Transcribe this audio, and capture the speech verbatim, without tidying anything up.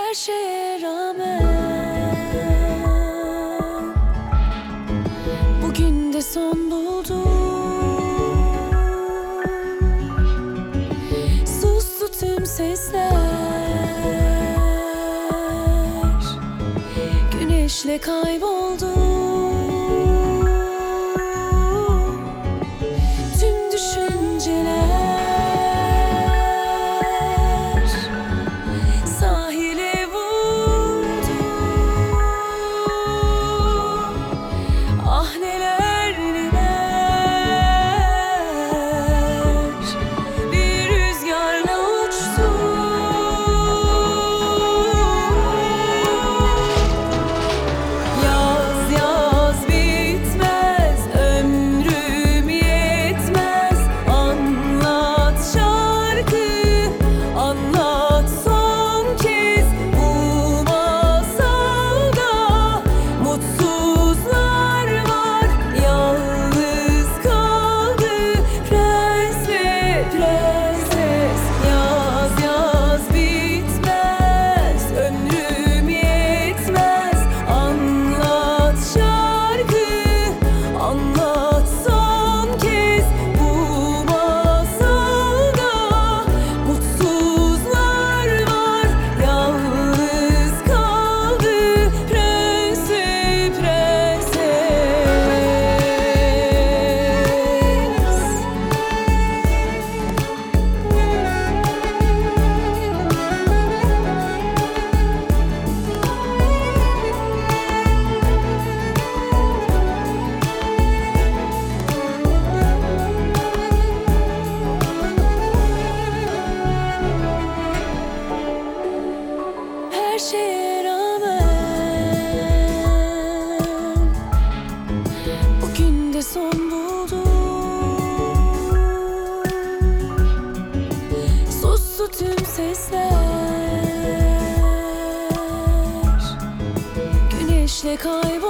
Her şeye rağmen bugün de son buldu. Sustu tüm sesler, güneşle kayboldu. Tüm düşünceler sahile vurdu. Ah neler neler bir rüzgarla uçtu. Yaz yaz bitmez, ömrüm yetmez. Anlat şarkı, anlat son kez. Bu masalda mutsuzlar var, yalnız kaldı prensle prenses. Yaz yaz bitmez, ömrüm yetmez. Anlat şarkı, anlat son kez. Bu masalda mutsuzlar var, yalnız kaldı prensle prenses. Her şeye rağmen bugün de son buldu. Sustu tüm sesler, güneşle kayboldu.